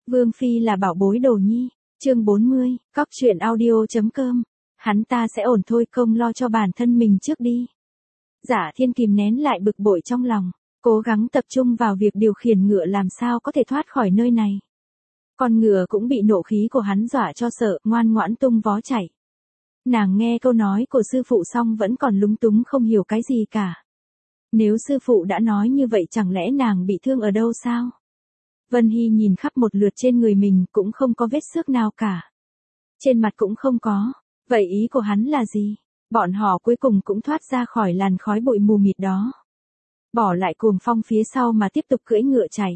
Vương Phi là bảo bối đồ nhi. Chương 40, cóc truyện audio.com. Hắn ta sẽ ổn thôi, công lo cho bản thân mình trước đi. Giả Thiên kìm nén lại bực bội trong lòng, cố gắng tập trung vào việc điều khiển ngựa làm sao có thể thoát khỏi nơi này. Con ngựa cũng bị nộ khí của hắn dọa cho sợ, ngoan ngoãn tung vó chạy. Nàng nghe câu nói của sư phụ xong vẫn còn lúng túng không hiểu cái gì cả. Nếu sư phụ đã nói như vậy chẳng lẽ nàng bị thương ở đâu sao? Vân Hy nhìn khắp một lượt trên người mình cũng không có vết xước nào cả. Trên mặt cũng không có. Vậy ý của hắn là gì? Bọn họ cuối cùng cũng thoát ra khỏi làn khói bụi mù mịt đó. Bỏ lại Cuồng Phong phía sau mà tiếp tục cưỡi ngựa chạy.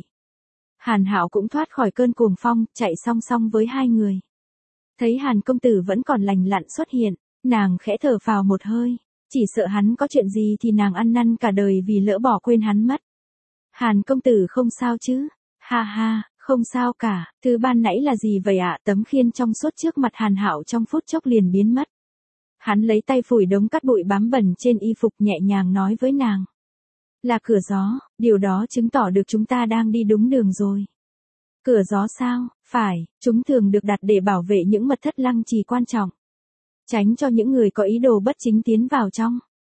Hàn Hạo cũng thoát khỏi cơn cuồng phong, chạy song song với hai người. Thấy Hàn công tử vẫn còn lành lặn xuất hiện, nàng khẽ thở phào một hơi. Chỉ sợ hắn có chuyện gì thì nàng ăn năn cả đời vì lỡ bỏ quên hắn mất. Hàn công tử không sao chứ? Ha ha, không sao cả. Thứ ban nãy là gì vậy ạ? Tấm khiên trong suốt trước mặt Hàn Hạo trong phút chốc liền biến mất. Hắn lấy tay phủi đống cát bụi bám bẩn trên y phục, nhẹ nhàng nói với nàng. Là cửa gió, điều đó chứng tỏ được chúng ta đang đi đúng đường rồi. Cửa gió sao? Phải, chúng thường được đặt để bảo vệ những mật thất lăng trì quan trọng. Tránh cho những người có ý đồ bất chính tiến vào trong.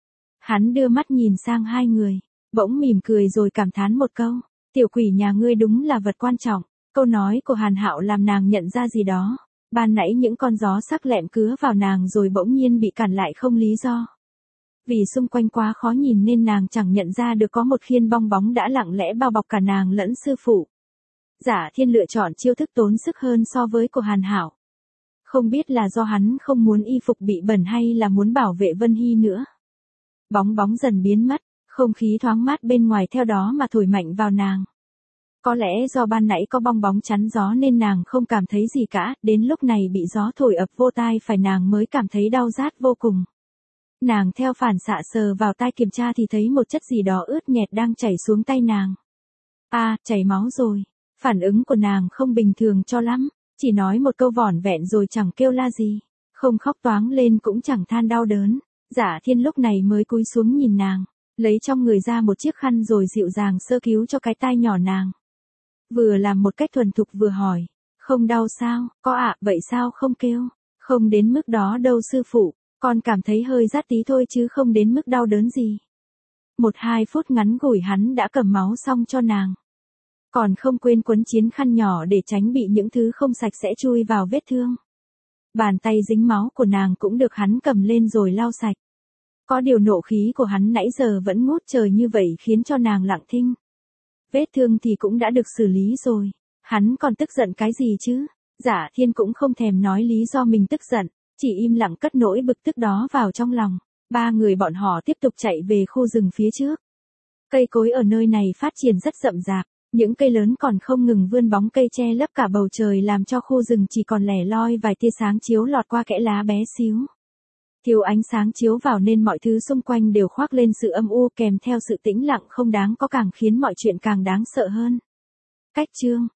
Hắn đưa mắt nhìn sang hai người, bỗng mỉm cười rồi cảm thán một câu. Tiểu quỷ nhà ngươi đúng là vật quan trọng. Câu nói của Hàn Hạo làm nàng nhận ra gì đó. Ban nãy những con gió sắc lẹm cứa vào nàng rồi bỗng nhiên bị cản lại không lý do. Vì xung quanh quá khó nhìn nên nàng chẳng nhận ra được có một khiên bong bóng đã lặng lẽ bao bọc cả nàng lẫn sư phụ. Giả Thiên lựa chọn chiêu thức tốn sức hơn so với của Hàn Hạo. Không biết là do hắn không muốn y phục bị bẩn hay là muốn bảo vệ Vân Hy nữa. Bóng bóng dần biến mất, không khí thoáng mát bên ngoài theo đó mà thổi mạnh vào nàng. Có lẽ do ban nãy có bong bóng chắn gió nên nàng không cảm thấy gì cả, đến lúc này bị gió thổi ập vô tai phải nàng mới cảm thấy đau rát vô cùng. Nàng theo phản xạ sờ vào tai kiểm tra thì thấy một chất gì đó ướt nhẹp đang chảy xuống tay nàng. Chảy máu rồi. Phản ứng của nàng không bình thường cho lắm, chỉ nói một câu vỏn vẹn rồi chẳng kêu la gì, không khóc toáng lên cũng chẳng than đau đớn. Giả Thiên lúc này mới cúi xuống nhìn nàng, lấy trong người ra một chiếc khăn rồi dịu dàng sơ cứu cho cái tai nhỏ nàng. Vừa làm một cách thuần thục vừa hỏi, không đau sao? Có ạ, vậy sao không kêu? Không đến mức đó đâu sư phụ, con cảm thấy hơi rát tí thôi chứ không đến mức đau đớn gì. 1-2 phút ngắn ngủi hắn đã cầm máu xong cho nàng. Còn không quên quấn chiến khăn nhỏ để tránh bị những thứ không sạch sẽ chui vào vết thương. Bàn tay dính máu của nàng cũng được hắn cầm lên rồi lau sạch. Có điều nộ khí của hắn nãy giờ vẫn ngút trời như vậy khiến cho nàng lặng thinh. Vết thương thì cũng đã được xử lý rồi. Hắn còn tức giận cái gì chứ? Giả Thiên cũng không thèm nói lý do mình tức giận, chỉ im lặng cất nỗi bực tức đó vào trong lòng. Ba người bọn họ tiếp tục chạy về khu rừng phía trước. Cây cối ở nơi này phát triển rất rậm rạp. Những cây lớn còn không ngừng vươn bóng cây che lấp cả bầu trời làm cho khu rừng chỉ còn lẻ loi vài tia sáng chiếu lọt qua kẽ lá bé xíu. Thiếu ánh sáng chiếu vào nên mọi thứ xung quanh đều khoác lên sự âm u kèm theo sự tĩnh lặng không đáng có càng khiến mọi chuyện càng đáng sợ hơn. Cách chương